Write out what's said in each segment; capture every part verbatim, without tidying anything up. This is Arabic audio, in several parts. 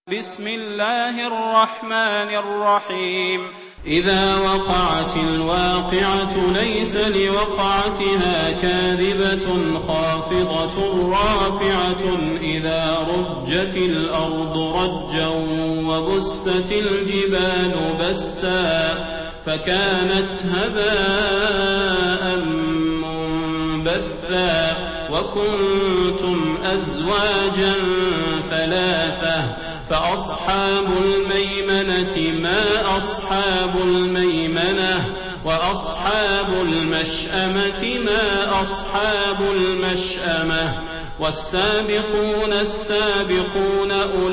بسم الله الرحمن الرحيم إذا وقعت الواقعة ليس لوقعتها كاذبة خافضة رافعة إذا رجت الأرض رجا وبست الجبال بسا فكانت هباء منبثا وكنتم أزواجا ثلاثة فأصحاب الميمنة ما أصحاب الميمنة وأصحاب المشأمة ما أصحاب المشأمة والسابقون السابقون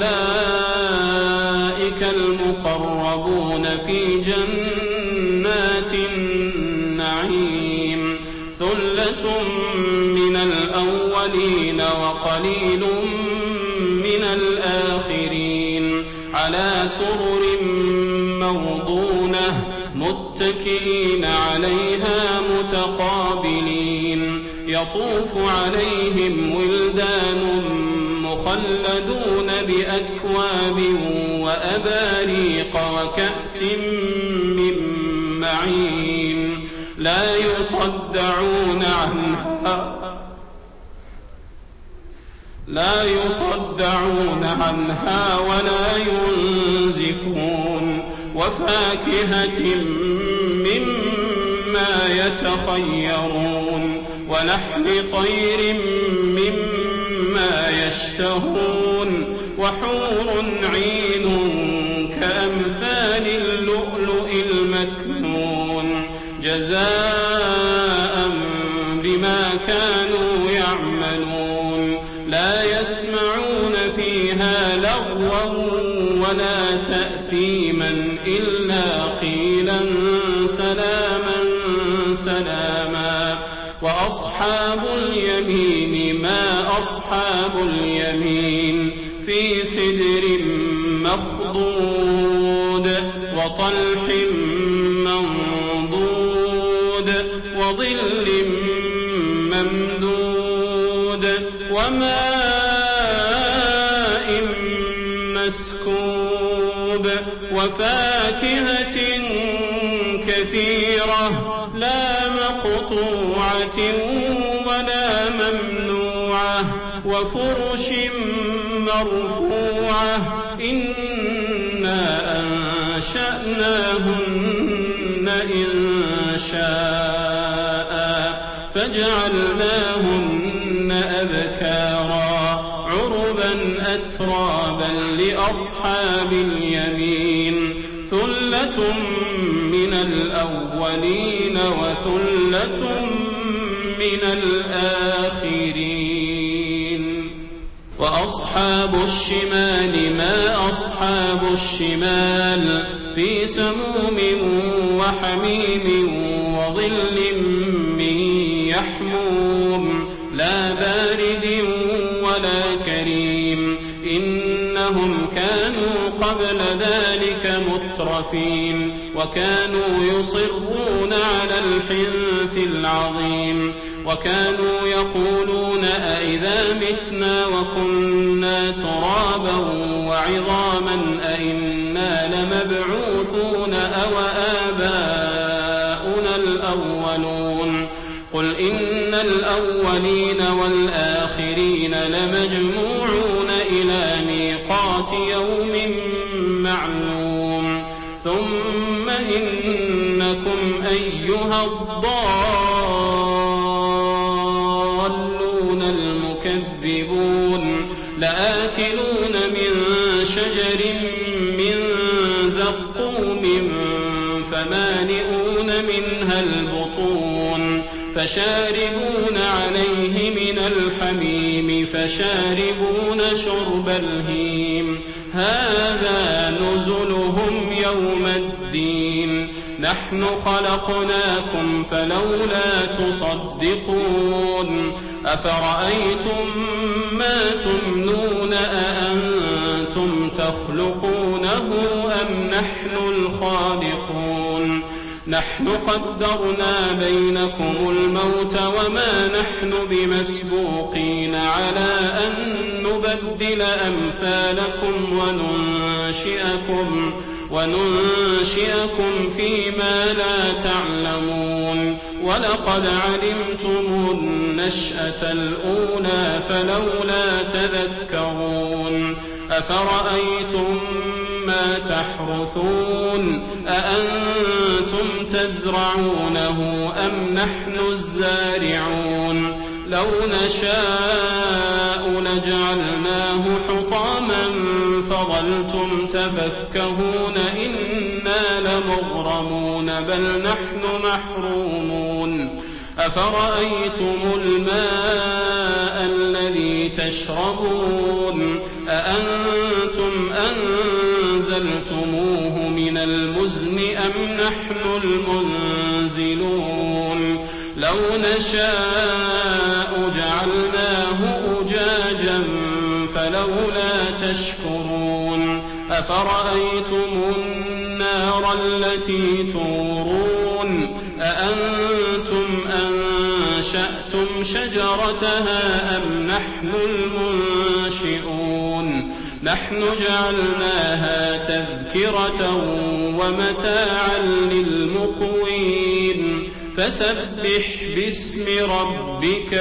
أولئك المقربون في جنات النعيم ثلة من الأولين وقليل من الآخرين على سرر موضونة متكئين عليها متقابلين يطوف عليهم ولدان مخلدون بأكواب وأباريق وكأس من معين لا يصدعون عنها لا يصدعون عنها ولا ينزفون وفاكهة مما يتخيرون ولحم طير مما يشتهون وحور عين كأمثال اللؤلؤ المكنون جزاء بما كانوا يعملون لا يسمعون فيها لغوا ولا تأثيما إلا قيلا سلاما سلاما وأصحاب اليمين ما أصحاب اليمين في سدر مخضود وطلح منضود وظل ممدود وماء مسكوب وفاكهة كثيرة لا مقطوعة ولا ممنوعة وفرش مرفوعة إنا أنشأناهن إنشاء فجعلناهن أبكارا عربا أترابا لأصحاب اليمين ثلة من الأولين وثلة من الآخرين وأصحاب الشمال ما أصحاب الشمال في سموم وحميم وظل من يحموم لا بارد ولا كريم إنهم كانوا قبل ذلك مترفين وكانوا يصرون على الحنث العظيم وكانوا يقولون أئذا متنا وكنا ترابا وعظاما أئنا لمبعوثون أو آباؤنا الأولون قل إن الأولين والآخرين لمجموعون إلى ميقات يوم معلوم ثم إنكم أيها الضالون المكذبون لآكلون من شجر من زقوم فمالئون منها البطون فشاربون عليه من الحميم فشاربون شرب الهيم هذا نزلهم يوم الدين نحن خلقناكم فلولا تصدقون أفرأيتم ما تمنون أأنتم تخلقونه أم نحن الخالقون نحن قدرنا بينكم الموت وما نحن بمسبوقين على أن نبدل أمثالكم وننشئكم, وننشئكم فيما لا تعلمون ولقد علمتم النشأة الأولى فلولا تذكرون أفرأيتم ما تحرثون أأنتم تزرعونه أم نحن الزارعون لو نشاء لجعلناه حطاما فظلتم تفكهون إنا لمغرمون بل نحن محرومون أفرأيتم الماء الذي تشربون أأنتم أنزلتموه من المزن أم نحن المنزلون لو نشاء جعلناه أجاجا فلولا تشكرون أفرأيتم النار التي تورون أأنتم أنشأتم شجرتها أم نحن المنشئون نحن جعلناها تذكرة ومتاعا للمقوين فسبح باسم ربك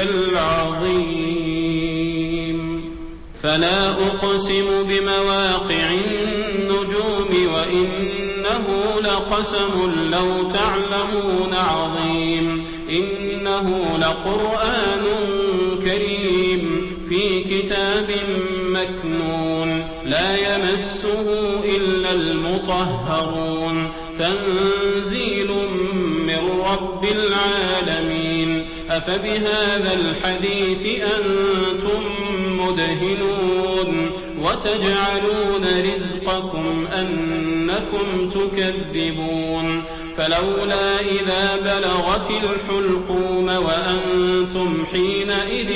العظيم فلا أقسم بمواقع النجوم وإنه لقسم لو تعلمون عظيم إنه لقرآن كريم في كتاب مكنون لا يمسه إلا المطهرون تنزيل من رب العالمين أفبهذا الحديث أنتم مدهنون وتجعلون رزقكم أنكم تكذبون فلولا إذا بلغت الحلقوم وأنتم حينئذ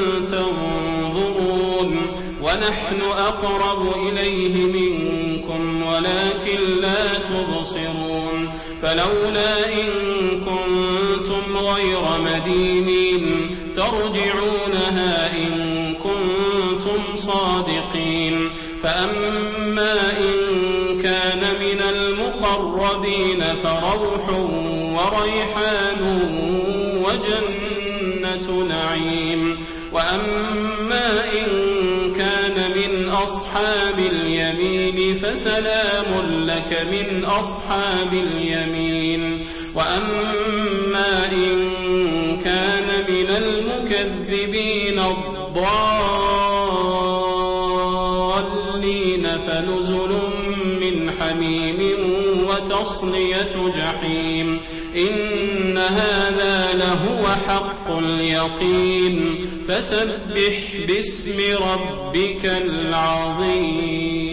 تنظرون ونحن أقرب إليه منكم ولكن لا تبصرون فلولا إن كنتم غير مدينين ترجعونها إن كنتم صادقين فأما إن كان من المقربين فروح وريحان وجنة نعيم وأما إن كان من أصحاب اليمين فسلام لك من أصحاب اليمين وأما إن كان من المكذبين الضالين فنزل من حميم وتصلية جحيم إن هذا لهو حق اليقين فسبح باسم ربك العظيم.